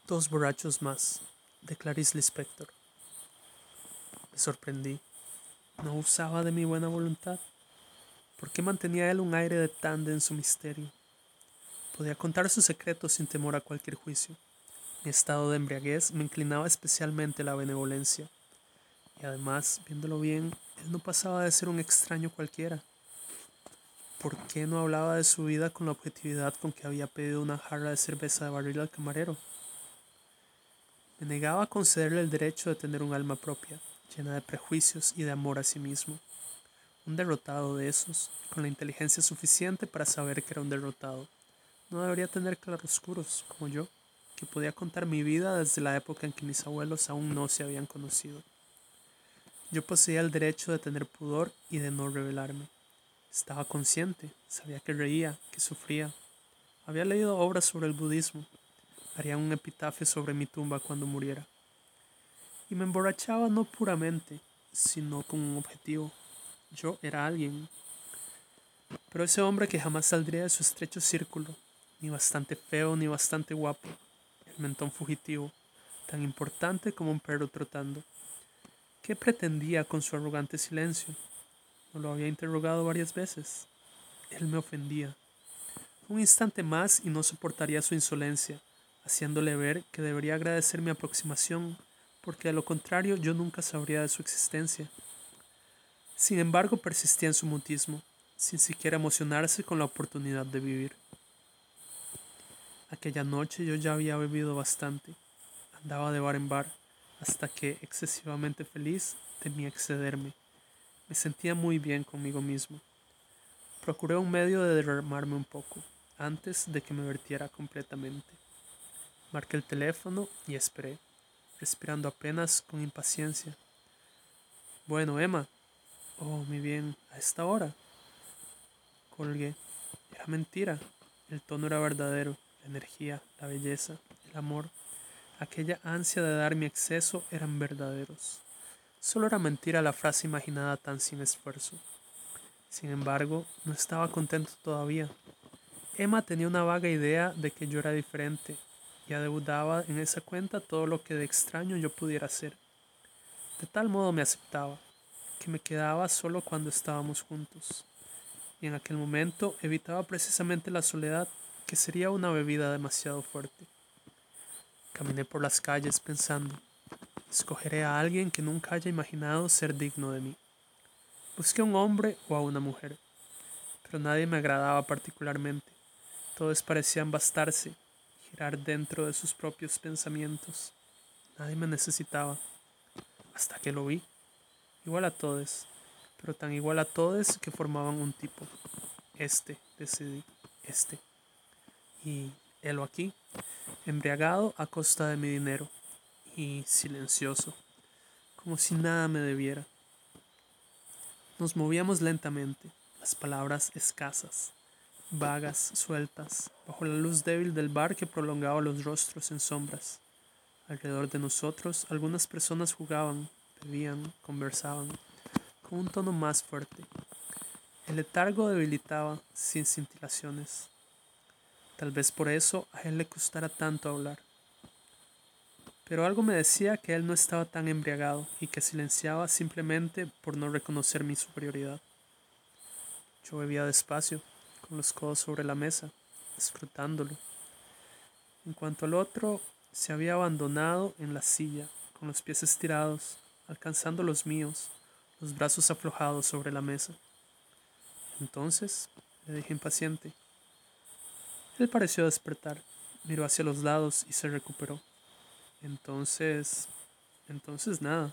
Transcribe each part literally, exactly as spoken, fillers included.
Dos borrachos más, de Clarice Lispector. Me sorprendí. ¿No usaba de mi buena voluntad? ¿Por qué mantenía él un aire de tan denso misterio? Podía contar sus secretos sin temor a cualquier juicio. Mi estado de embriaguez me inclinaba especialmente a la benevolencia. Y además, viéndolo bien, él no pasaba de ser un extraño cualquiera. ¿Por qué no hablaba de su vida con la objetividad con que había pedido una jarra de cerveza de barril al camarero? Me negaba a concederle el derecho de tener un alma propia, llena de prejuicios y de amor a sí mismo. Un derrotado de esos, con la inteligencia suficiente para saber que era un derrotado, no debería tener claroscuros, como yo, que podía contar mi vida desde la época en que mis abuelos aún no se habían conocido. Yo poseía el derecho de tener pudor y de no revelarme. Estaba consciente, sabía que reía, que sufría. Había leído obras sobre el budismo. Haría un epitafio sobre mi tumba cuando muriera. Y me emborrachaba no puramente, sino con un objetivo. Yo era alguien. Pero ese hombre que jamás saldría de su estrecho círculo, ni bastante feo ni bastante guapo, el mentón fugitivo, tan importante como un perro trotando. ¿Qué pretendía con su arrogante silencio? No lo había interrogado varias veces. Él me ofendía. Un instante más y no soportaría su insolencia, haciéndole ver que debería agradecer mi aproximación, porque de lo contrario yo nunca sabría de su existencia. Sin embargo, persistía en su mutismo, sin siquiera emocionarse con la oportunidad de vivir. Aquella noche yo ya había bebido bastante. Andaba de bar en bar, hasta que, excesivamente feliz, temía excederme. Me sentía muy bien conmigo mismo. Procuré un medio de derramarme un poco, antes de que me vertiera completamente. Marqué el teléfono y esperé, respirando apenas con impaciencia. Bueno, Emma. Oh, mi bien, a esta hora. Colgué. Era mentira. El tono era verdadero. La energía, la belleza, el amor, aquella ansia de dar mi exceso eran verdaderos. Solo era mentira la frase imaginada tan sin esfuerzo. Sin embargo, no estaba contento todavía. Emma tenía una vaga idea de que yo era diferente y adeudaba en esa cuenta todo lo que de extraño yo pudiera ser. De tal modo me aceptaba, que me quedaba solo cuando estábamos juntos. Y en aquel momento evitaba precisamente la soledad, que sería una bebida demasiado fuerte. Caminé por las calles pensando, escogeré a alguien que nunca haya imaginado ser digno de mí. Busqué a un hombre o a una mujer, pero nadie me agradaba particularmente. Todos parecían bastarse, girar dentro de sus propios pensamientos. Nadie me necesitaba, hasta que lo vi, igual a todos, pero tan igual a todos que formaban un tipo. Este, decidí, este. Y helo aquí, embriagado a costa de mi dinero, y silencioso, como si nada me debiera. Nos movíamos lentamente, las palabras escasas, vagas, sueltas, bajo la luz débil del bar que prolongaba los rostros en sombras. Alrededor de nosotros algunas personas jugaban, bebían, conversaban, con un tono más fuerte. El letargo debilitaba, sin cintilaciones. Tal vez por eso a él le costara tanto hablar. Pero algo me decía que él no estaba tan embriagado y que silenciaba simplemente por no reconocer mi superioridad. Yo bebía despacio, con los codos sobre la mesa, escrutándolo. En cuanto al otro, se había abandonado en la silla, con los pies estirados, alcanzando los míos, los brazos aflojados sobre la mesa. Entonces, le dije impaciente. Él pareció despertar, miró hacia los lados y se recuperó. Entonces, entonces nada.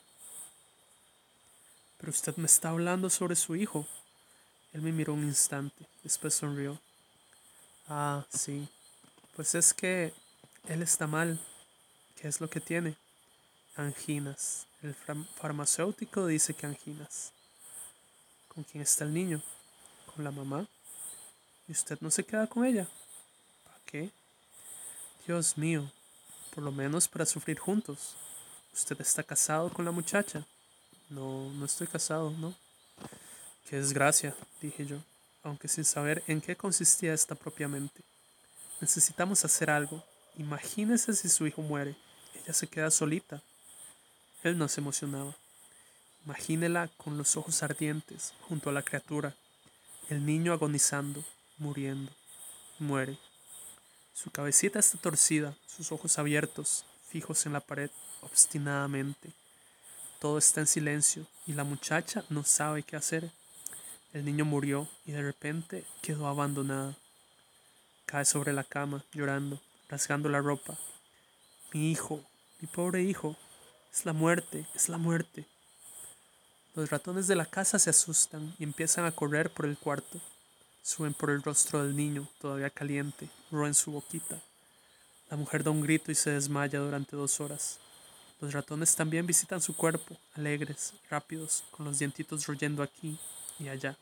Pero usted me está hablando sobre su hijo. Él me miró un instante, después sonrió. Ah, sí. Pues es que él está mal. ¿Qué es lo que tiene? Anginas. El farmacéutico dice que anginas. ¿Con quién está el niño? Con la mamá. ¿Y usted no se queda con ella? ¿Para qué? Dios mío, por lo menos para sufrir juntos. ¿Usted está casado con la muchacha? No, no estoy casado, ¿no? Qué desgracia, dije yo, aunque sin saber en qué consistía esta propiamente. Necesitamos hacer algo. Imagínese si su hijo muere. Ella se queda solita. Él no se emocionaba. Imagínela con los ojos ardientes junto a la criatura. El niño agonizando, muriendo. Muere. Su cabecita está torcida, sus ojos abiertos, fijos en la pared, obstinadamente. Todo está en silencio y la muchacha no sabe qué hacer. El niño murió y de repente quedó abandonada. Cae sobre la cama, llorando, rasgando la ropa. Mi hijo, mi pobre hijo, es la muerte, es la muerte. Los ratones de la casa se asustan y empiezan a correr por el cuarto. Suben por el rostro del niño, todavía caliente, roen su boquita. La mujer da un grito y se desmaya durante dos horas. Los ratones también visitan su cuerpo, alegres, rápidos, con los dientitos royendo aquí y allá.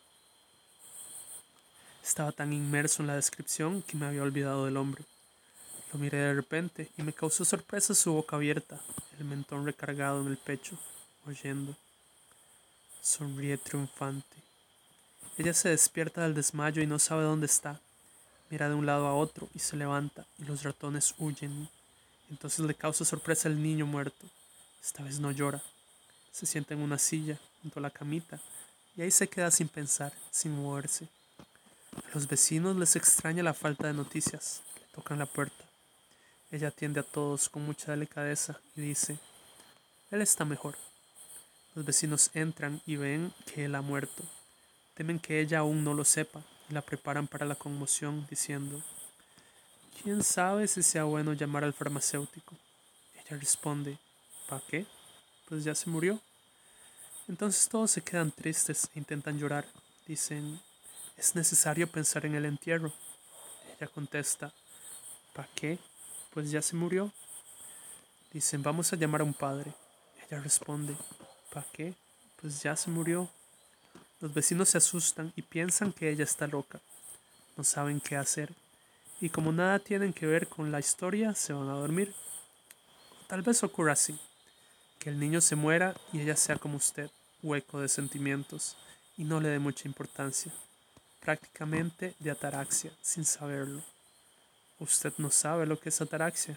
Estaba tan inmerso en la descripción que me había olvidado del hombre. Lo miré de repente y me causó sorpresa su boca abierta, el mentón recargado en el pecho, oyendo. Sonríe triunfante. Ella se despierta del desmayo y no sabe dónde está. Mira de un lado a otro y se levanta y los ratones huyen. Entonces le causa sorpresa el niño muerto. Esta vez no llora. Se sienta en una silla junto a la camita y ahí se queda sin pensar, sin moverse. A los vecinos les extraña la falta de noticias. Le tocan la puerta. Ella atiende a todos con mucha delicadeza y dice, él está mejor. Los vecinos entran y ven que él ha muerto. Temen que ella aún no lo sepa y la preparan para la conmoción diciendo, ¿quién sabe si sea bueno llamar al farmacéutico? Ella responde, ¿para qué? Pues ya se murió. Entonces todos se quedan tristes e intentan llorar. Dicen, es necesario pensar en el entierro. Ella contesta, ¿para qué? Pues ya se murió. Dicen, vamos a llamar a un padre. Ella responde, ¿para qué? Pues ya se murió. Los vecinos se asustan y piensan que ella está loca. No saben qué hacer. Y como nada tienen que ver con la historia, se van a dormir. O tal vez ocurra así, que el niño se muera y ella sea como usted, hueco de sentimientos, y no le dé mucha importancia. Prácticamente de ataraxia, sin saberlo. Usted no sabe lo que es ataraxia.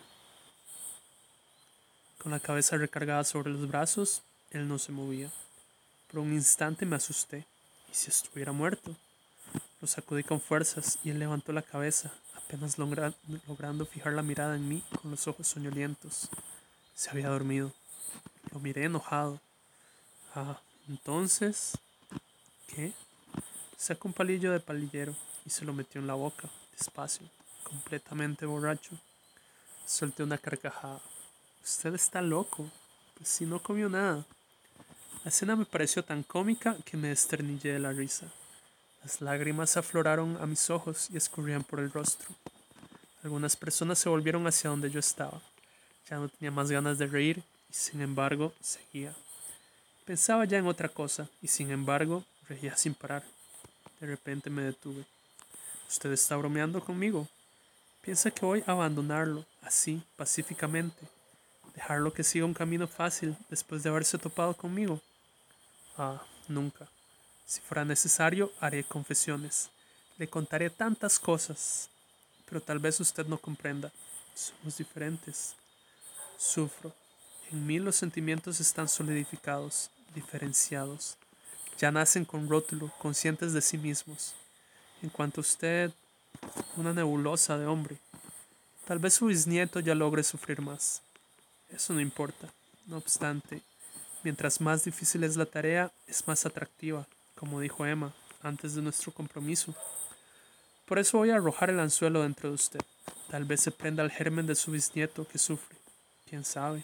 Con la cabeza recargada sobre los brazos, él no se movía. Por un instante me asusté. ¿Y si estuviera muerto? Lo sacudí con fuerzas y él levantó la cabeza, apenas logra logrando fijar la mirada en mí con los ojos soñolientos. Se había dormido. Lo miré enojado. Ah, entonces... ¿Qué? Sacó un palillo de palillero y se lo metió en la boca, despacio, completamente borracho. Solté una carcajada. Usted está loco. Pues si no comió nada. La escena me pareció tan cómica que me desternillé de la risa. Las lágrimas afloraron a mis ojos y escurrían por el rostro. Algunas personas se volvieron hacia donde yo estaba. Ya no tenía más ganas de reír y sin embargo seguía. Pensaba ya en otra cosa y sin embargo reía sin parar. De repente me detuve. ¿Usted está bromeando conmigo? ¿Piensa que voy a abandonarlo, así, pacíficamente? ¿Dejarlo que siga un camino fácil después de haberse topado conmigo? Ah, nunca. Si fuera necesario, haré confesiones. Le contaré tantas cosas. Pero tal vez usted no comprenda. Somos diferentes. Sufro. En mí los sentimientos están solidificados, diferenciados. Ya nacen con rótulo, conscientes de sí mismos. En cuanto a usted, una nebulosa de hombre. Tal vez su bisnieto ya logre sufrir más. Eso no importa. No obstante, mientras más difícil es la tarea, es más atractiva, como dijo Emma, antes de nuestro compromiso. Por eso voy a arrojar el anzuelo dentro de usted. Tal vez se prenda el germen de su bisnieto que sufre. ¿Quién sabe?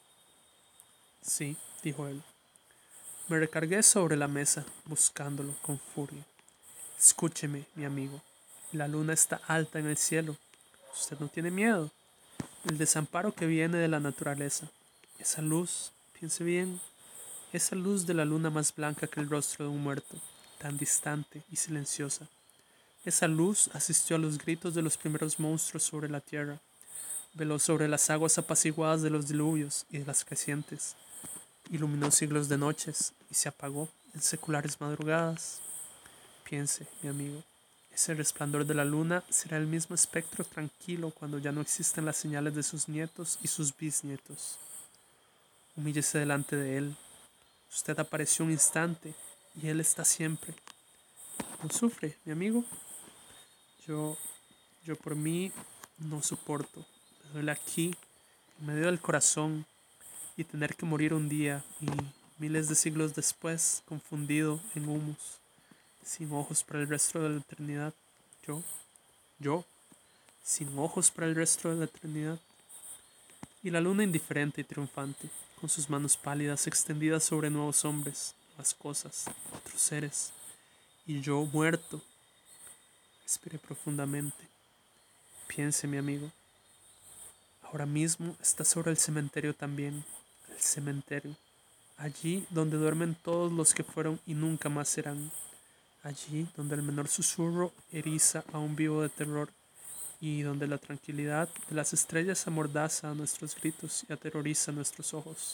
Sí, dijo él. Me recargué sobre la mesa, buscándolo con furia. Escúcheme, mi amigo. La luna está alta en el cielo. Usted no tiene miedo. El desamparo que viene de la naturaleza. Esa luz, piense bien, esa luz de la luna más blanca que el rostro de un muerto, tan distante y silenciosa. Esa luz asistió a los gritos de los primeros monstruos sobre la tierra. Veló sobre las aguas apaciguadas de los diluvios y de las crecientes. Iluminó siglos de noches y se apagó en seculares madrugadas. Piense, mi amigo, Ese resplandor de la luna será el mismo espectro tranquilo cuando ya no existen las señales de sus nietos y sus bisnietos. Humíllese delante de él. Usted apareció un instante y él está siempre. ¿No sufre, mi amigo? Yo, yo por mí no soporto. Me duele aquí, en medio del corazón, y tener que morir un día y miles de siglos después, confundido en humos, sin ojos para el resto de la eternidad. Yo, yo, sin ojos para el resto de la eternidad. Y la luna indiferente y triunfante, con sus manos pálidas extendidas sobre nuevos hombres, nuevas cosas, otros seres. Y yo muerto. Respire profundamente. Piense, mi amigo. Ahora mismo está sobre el cementerio también. El cementerio. Allí donde duermen todos los que fueron y nunca más serán. Allí donde el menor susurro eriza a un vivo de terror y donde la tranquilidad de las estrellas amordaza a nuestros gritos y aterroriza nuestros ojos.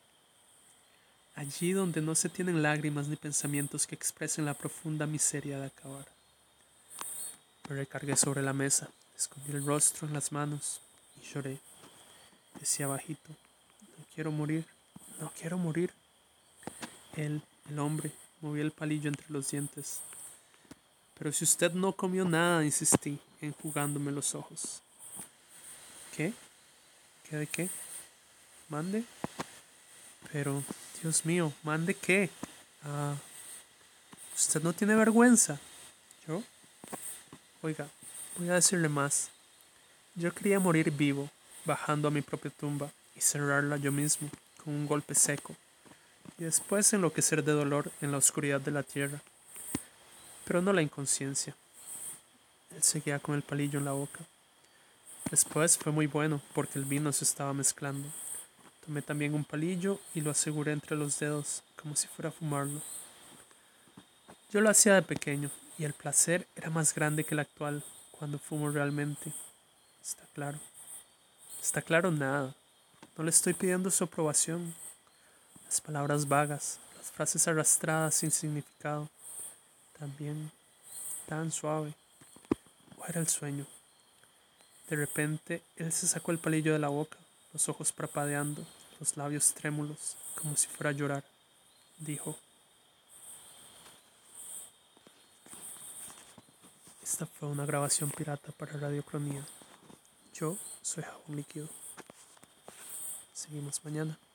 Allí donde no se tienen lágrimas ni pensamientos que expresen la profunda miseria de acabar. Me recargué sobre la mesa, escondí el rostro en las manos y lloré. Decía bajito, no quiero morir, no quiero morir. Él, el hombre, movía el palillo entre los dientes. Pero si usted no comió nada, insistí, enjugándome los ojos. ¿Qué? ¿Qué de qué? ¿Mande? Pero, Dios mío, ¿mande qué? Ah, usted no tiene vergüenza. ¿Yo? Oiga, voy a decirle más. Yo quería morir vivo, bajando a mi propia tumba y cerrarla yo mismo, con un golpe seco, y después enloquecer de dolor en la oscuridad de la tierra. Pero no la inconsciencia. Él seguía con el palillo en la boca. Después fue muy bueno, porque el vino se estaba mezclando. Tomé también un palillo y lo aseguré entre los dedos, como si fuera a fumarlo. Yo lo hacía de pequeño, y el placer era más grande que el actual, cuando fumo realmente. Está claro. Está claro nada. No le estoy pidiendo su aprobación. Las palabras vagas, las frases arrastradas sin significado. También tan suave. ¿O era el sueño? De repente, él se sacó el palillo de la boca, los ojos parpadeando, los labios trémulos, como si fuera a llorar. Dijo: esta fue una grabación pirata para Radiocronía. Yo soy Jabón Líquido. Seguimos mañana.